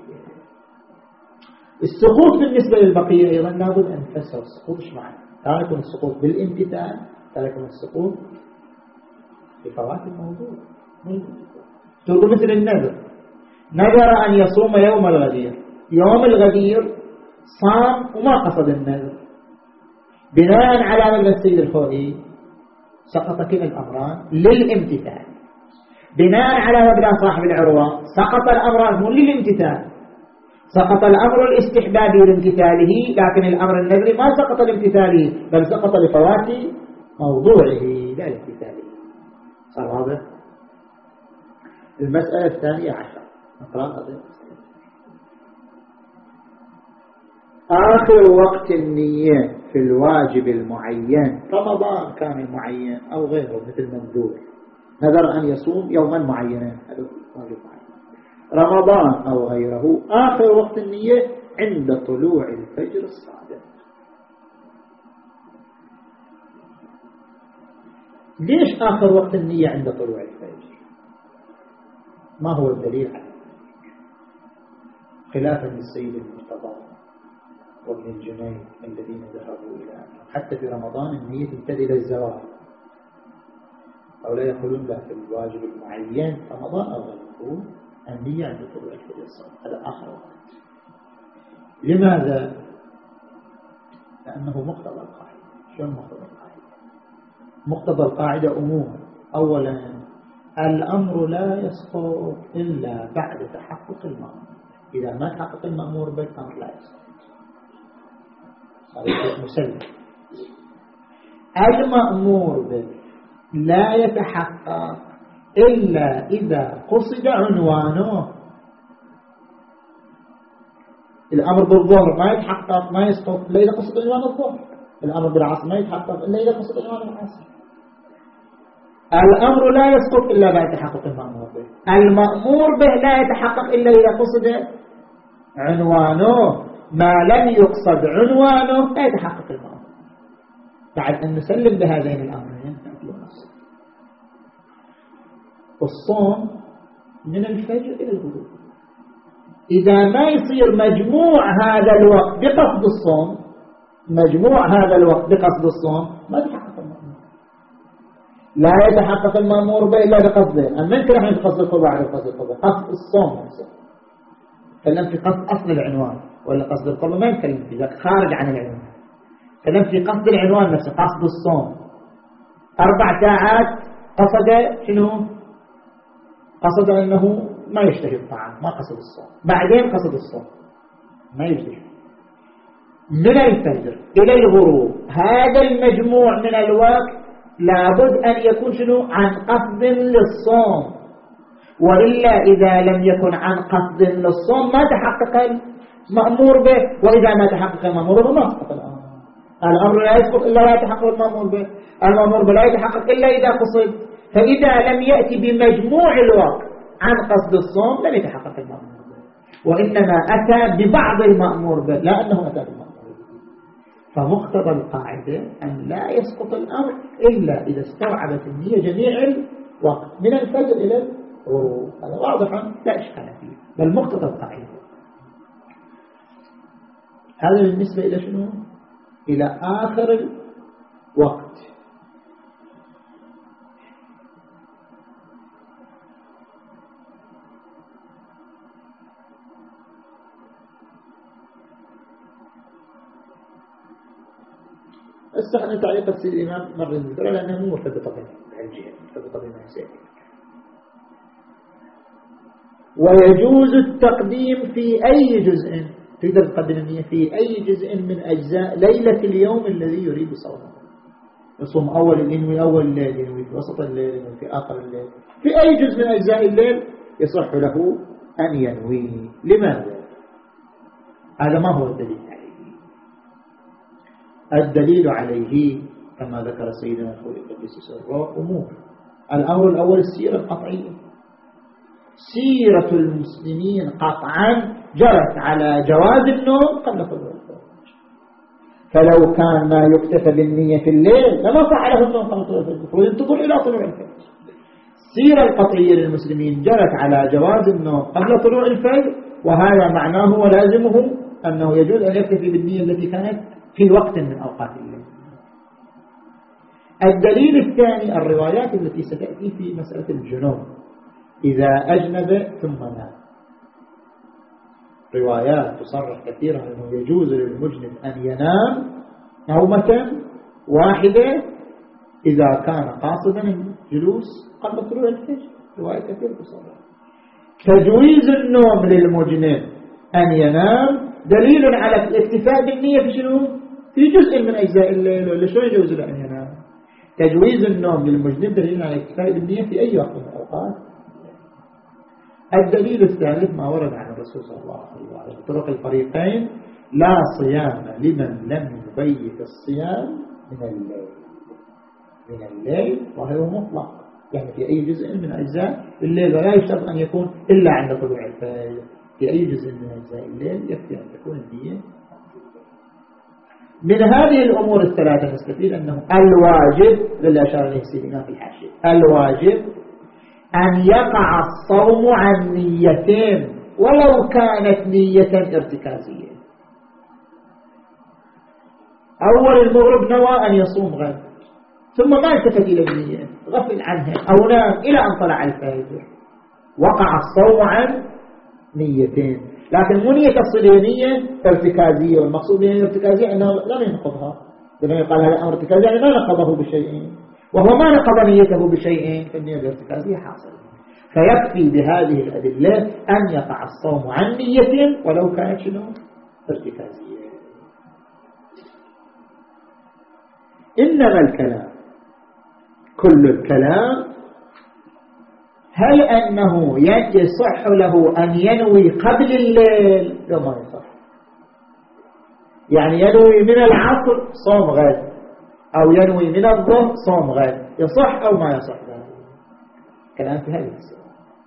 السقوط بالنسبة للبقية أيضا لابد أن نفسر السقوط إيش معنى. لا يكون السقوط بالامتثال، لا يكون السقوط بفوات الموضوع. تقول مثل النذر، نذر أن يصوم يوم الغدير، يوم الغدير صام وما قصد النذر، بناء على مبنى السيد الخوئي سقط كلا الأمران للامتثال، بناء على مبنى صاحب العروة سقط الأمران مو للامتثال، سقط الأمر الاستحبابي لامتثاله، لكن الأمر النذري ما سقط لامتثاله بل سقط لفوات موضوعه لا لامتثاله. صار واضح؟ المسألة الثانية عشر، آخر وقت النية في الواجب المعين، رمضان كان المعين أو غيره مثل منذور، نذر أن يصوم يوما معينا هذا واجب معين، رمضان أو غيره، آخر وقت النية عند طلوع الفجر الصادق. ليش آخر وقت النية عند طلوع الفجر؟ ما هو الدليل عليه؟ خلافا للسيد المرتضى وابن الجنيد الذين ذهبوا إلى أنه حتى في رمضان النية تبتدئ إلى الزوال، أو لا يقولون له في الواجب المعين رمضان أو غيره النية عند طلوع الفجر الصادق، هذا آخر وقت. لماذا؟ لأنه مقتضى القاعدة. شو مقتضى القاعدة؟ مقتضى القاعدة أمور. أولا الأمر لا يسقط إلا بعد تحقق المأمور، إذا ما تحقق المأمور بالأمر لا يسقط، هذا مسلم. المأمور به لا يتحقق إلا إذا قصد عنوانه. الأمر بالظهر ما يتحقق ما يسقط إلا إذا قصد عنوان الظهر، الأمر بالعصر ما يتحقق إلا إذا قصد عنوان العصر. الأمر لا يسقط إلا بعد تحقق المأمور به، المأمور به لا يتحقق إلا إذا قصد عنوانه، ما لم يقصد عنوانه لا يتحقق المأمور. بعد أن نسلم بهذين الأمرين الصوم من الفجر إلى الغروب، إذا ما يصير مجموع هذا الوقت بقصد الصوم، مجموع هذا الوقت بقصد الصوم ما يتحقق المأمور، لا يتحقق المأمور به إلا بقصده. أما يمكن أن يقصد القضاء على قصد القضاء، قصد الصوم نفسه. كلام في قصد أصل العنوان، ولا قصد القضاء ما يتكلم في ذلك خارج عن العنوان. كلام في قصد العنوان نفسه، قصد الصوم. أربع ساعات قصد شنو؟ قصد أنه ما يشتهي الطعام، ما قصد الصوم. بعدين قصد الصوم ما يشتهي. من الفجر إلى الغروب هذا المجموع من الوقت لابد أن يكون شنو؟ عن قصد للصوم، وإلا إذا لم يكن عن قصد للصوم ما تحقق المأمور به، وإذا ما تحقق المأمور به ما سقط الأمر. الأمر لا يسقط إلا لا يتحقق المأمور به، المأمور به لا يتحقق إلا إذا قصد. فإذا لم يأتي بمجموع الوقت عن قصد الصوم لم يتحقق المأمور به، وإنما أتى ببعض المأمور به لا أنه أتى بالمأمور به. فمقتضى القاعدة أن لا يسقط الأمر إلا إذا استوعبت النية جميع الوقت من الفجر إلى الغروب. هذا واضح لا إشكال فيه، بل مقتضى القاعدة. هذا بالنسبة إلى شنو؟ إلى آخر الوقت. الصحة تعليق السيد الإمام مرة نذكرها لأنها مو مرتبطة بهالجهة، مرتبطة بما سيأتي. ويجوز التقديم في أي جزء، تقدر تقدم النية في أي جزء من أجزاء ليلة اليوم الذي يريد صومه. يصوم أول الليل، أول الليل، ينوي في وسط الليل، ينوي في آخر الليل، في أي جزء من أجزاء الليل يصح له أن ينوي. لماذا؟ هذا ما هو الدليل عليه. الدليل عليه كما ذكر سيدنا الخوي قدس سره أمور. الأمر الأول السيرة القطعية. سيرة المسلمين قطعا جرت على جواز النوم قبل طلوع الفجر، فلو كان ما يكتفى بالنية في الليل لما صح له النوم قبل طلوع الفجر، وينتظر إلى طلوع الفجر. السيرة القطعية للمسلمين جرت على جواز النوم قبل طلوع الفجر، وهذا معناه ولازمه أنه يجوز أن يكتفي بالنية التي كانت في وقت من أوقات الليل. الدليل الثاني الروايات التي ستأتي في مسألة الجنوب، إذا أجنب ثم نام. روايات تصرح كثيرا أنه يجوز للمجنب أن ينام نومة واحدة إذا كان قاصدا الجلوس قبل طلوع الفجر. رواية كثيرة تصرح. تجويز النوم للمجنب أن ينام دليل على الاكتفاء بالنية في شنو؟ في جزء من أجزاء الليل، ولا شو يجوز له أن ينام؟ تجويز النوم للمجنب دليل على الاكتفاء بالنية في أي وقت من الأوقات. الدليل الثالث ما ورد عن الرسول صلى الله عليه وسلم بطرق الفريقين: لا صيام لمن لم يبيت الصيام من الليل. من الليل وهو مطلق، يعني في أي جزء من أجزاء الليل، ولا يشترط أن يكون إلا عند طلوع الفجر. في أي جزء من أجزاء الليل يكفي أن تكون النية. من هذه الأمور الثلاثة نستفيد أنه الواجب، للي أشار إليه سيدنا في الحاشية، الواجب أن يقع الصوم عن نيتين ولو كانت نية ارتكازية. أول المغرب نوى أن يصوم غد، ثم ما التفت إلى النية، غفل عنها أو نام إلى أن طلع الفجر، وقع الصوم عن نيتين. لكن مو نية تصل نية ارتكازية، والمقصود بنية ارتكازية أنه لم ينقضها، لما يقال هذا أمر ارتكازي يعني ما نقضه بشيء، وهو ما نقض نيته بشيء، فالنية الارتكازية حاصلة. فيكفي بهذه الأدلة أن يقع الصوم عن نية ولو كانت شنو؟ ارتكازية. إنما الكلام كل الكلام هل أنه يصح له أن ينوي قبل الليل؟ لا، ما يصح. يعني ينوي من العصر صوم غد، أو ينوي من الظهر صوم غد، يصح أو ما يصح؟ كلام في هذه السنة.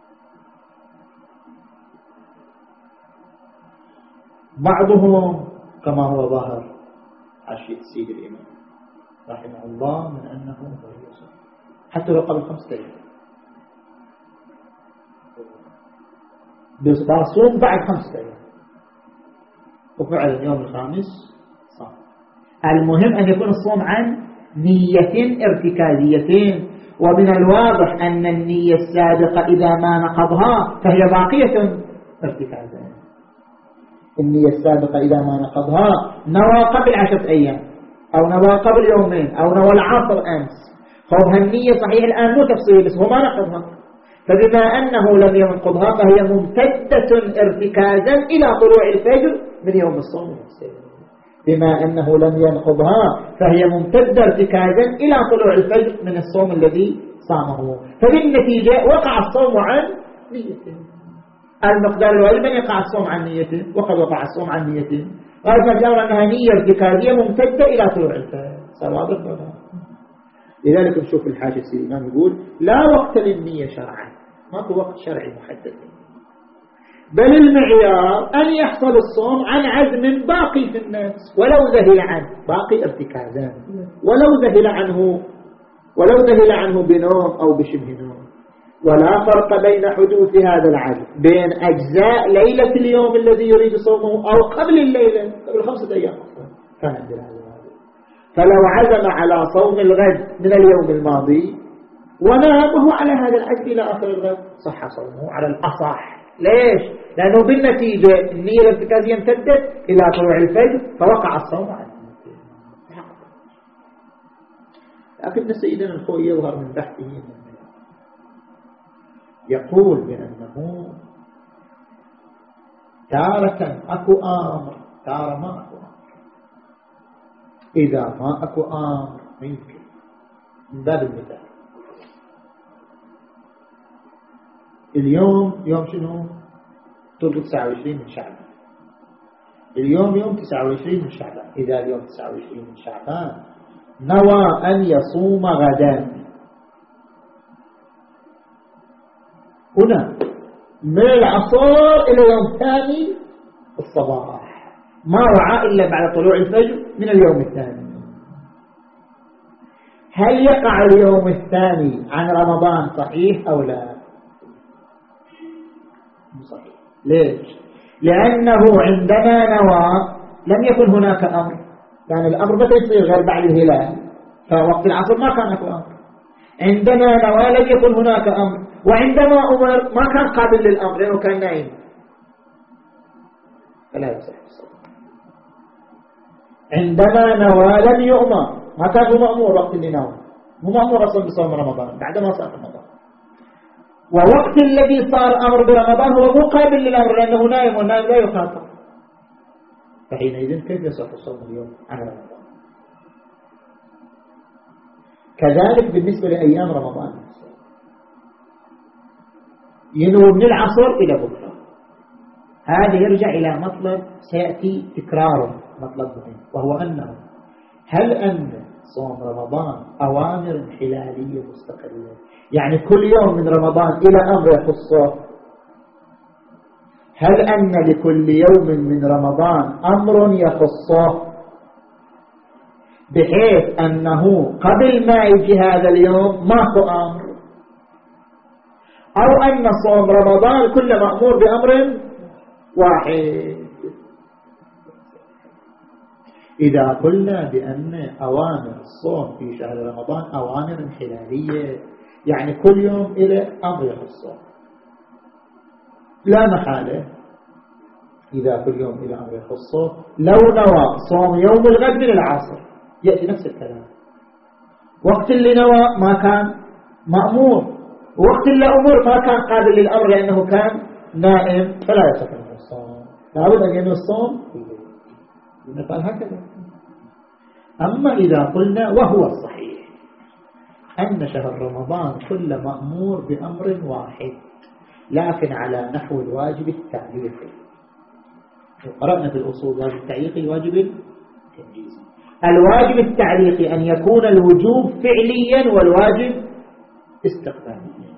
بعضهم كما هو ظاهر عشية سيد الإمام رحمه الله من أنه غير يصح حتى لو قبل خمسة أيام، بصوم بعد خمسة أيام، وفعل اليوم الخامس صام. المهم أن يكون الصوم عن نية ارتكازيتين، ومن الواضح أن النية السابقة إذا ما نقضها فهي باقية ارتكازا. النية السابقة إذا ما نقضها نوى قبل عشرة أيام أو نوى قبل يومين أو نوى العصر أمس، خوفها النية صحيح الآن مو تفصيل بس هو ما نقضها، فبما أنه لم ينقضها فهي ممتدة ارتكازا إلى طلوع الفجر من يوم الصوم نفسه. بما أنه لم ينقضها فهي ممتدة ارتكازا إلى طلوع الفجر من الصوم الذي صامه، فبالنتيجة وقع الصوم عن نيته. المقدار الواجب أن يقع الصوم عن نيته، وقد وقع الصوم عن نيته، وهذا مجرد أنها نية ارتكازية ممتدة إلى طلوع الفجر. صار واضح ولا؟ لذلك نشوف الحاشية الإمام يقول: لا وقت للنية شرعا، ماكو وقت شرعي محدد، بل المعيار أن يحصل الصوم عن عزم باقي في النفس ولو ذهل عنه، باقي ارتكازان، ولو ذهل عنه ولو ذهل عنه بنوم أو بشبه نوم. ولا فرق بين حدوث هذا العزم بين أجزاء ليلة اليوم الذي يريد صومه أو قبل الليلة، قبل خمسة أيام كان عندنا هذا. فلو عزم على صوم الغد من اليوم الماضي ونام وهو على هذا العزم إلى آخر الغد صح صومه على الأصح. ليش؟ لأنه بالنتيجة النية الارتكازية امتدت إلى طلوع الفجر فوقع الصوم عنه. لكن سيدنا الخوي يظهر من بحثه يقول بأنه تارة أكو آمر تارة ما أكو آمر. إذا ما أكو آمر ما يمكن. من باب المثال اليوم يوم شنو؟ طول تسعة وعشرين من شعبان. اليوم يوم تسعة وعشرين من شعبان. إذا اليوم تسعة وعشرين من شعبان نوى أن يصوم غدا، هنا من العصر إلى يوم ثاني الصباح ما وعى إلا بعد طلوع الفجر من اليوم الثاني. هل يقع اليوم الثاني عن رمضان صحيح أو لا؟ صحيح. ليش؟ لأنه عندما نوى لم يكن هناك أمر، يعني الأمر متى يصير غير بعد الهلال، فوقت العصر ما كان هناك أمر. عندما نوى لم يكن هناك أمر، وعندما أمر ما كان قابل للأمر لأنه كان نائم، فلا يصح الصوم. عندما نوى لم يؤمر، ما كان هو مأمور وقت اللي نوى، هو مأمور أصلا بصوم رمضان بعد ما صار رمضان. ووقت الذي صار أمر برمضان هو مو قابل للأمر لأنه نائم، والنائم لا يخاطب، فحينئذ كيف يصح الصوم اليوم عن رمضان؟ كذلك بالنسبة لأيام رمضان ينوي من العصر إلى بكرة، هذا يرجع إلى مطلب سيأتي تكراره، مطلب مهم، وهو أنه هل أن صوم رمضان أوامر حلالية مستقلة، يعني كل يوم من رمضان إلى أمر يخصه؟ هل أن لكل يوم من رمضان أمر يخصه بحيث أنه قبل ما يجي هذا اليوم ماكو أمر، أو أن صوم رمضان كل مأمور بأمر واحد؟ إذا قلنا بأن أوامر الصوم في شهر رمضان أوامر حلالية، يعني كل يوم إلى أمر يخصه، لا محالة إذا كل يوم إلى أمر يخصه لو نوى صوم يوم الغد من العصر يأتي نفس الكلام. وقت اللي نوى ما كان مأمور، وقت اللي أمور ما كان قابل للأمر لأنه كان نائم، فلا يصح منه الصوم، لابد أن ينوي الصوم نقال هكذا. أما إذا قلنا وهو الصحيح أن شهر رمضان كل مأمور بأمر واحد لكن على نحو الواجب التعليقي، قرأنا في الأصول واجب التعليقي واجب التنجيزي. الواجب التعليقي أن يكون الوجوب فعليا والواجب استقباليا،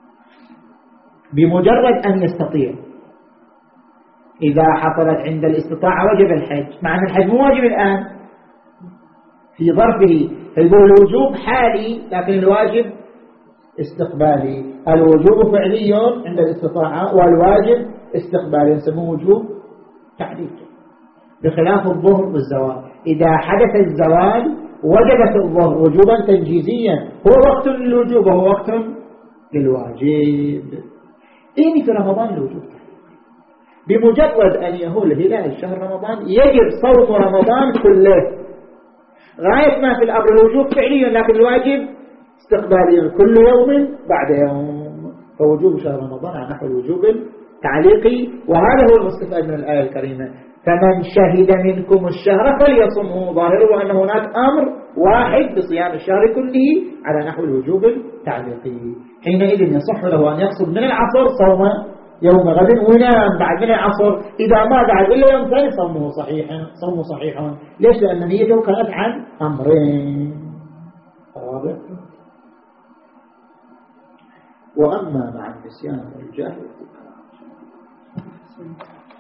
بمجرد أن يستطيع. إذا حصلت عند الاستطاعة وجب الحج، مع أن الحج مو واجب الآن في ظرفه، فيقول الوجوب حالي لكن الواجب استقبالي. الوجوب فعلي عند الاستطاعة والواجب استقبالي، يسموه وجوب تعليقي، بخلاف الظهر والزوال. إذا حدث الزوال وجبت الظهر وجوبا تنجيزيا، هو وقت للوجوب وهو وقت للواجب. إيه في رمضان الوجوب بمجرد أن يهول هلال شهر رمضان يجب صوم رمضان كله، غاية ما في الأمر الوجوب فعليا لكن الواجب استقباليا كل يوم بعد يوم، فوجوب شهر رمضان على نحو الوجوب التعليقي. وهذا هو المستفاد من الآية الكريمة: فمن شهد منكم الشهر فليصمه، ظاهره أن هناك أمر واحد بصيام الشهر كله على نحو الوجوب التعليقي. حينئذ يصح له أن يقصد من العصر صوم يوم غد وينام بعد من العصر، إذا ما بعد إلا يوم ثاني صومه صحيحا، صومه صحيحا. ليش؟ لأن نيته كانت عن أمرين. واضح؟ وأما مع النسيان والجهل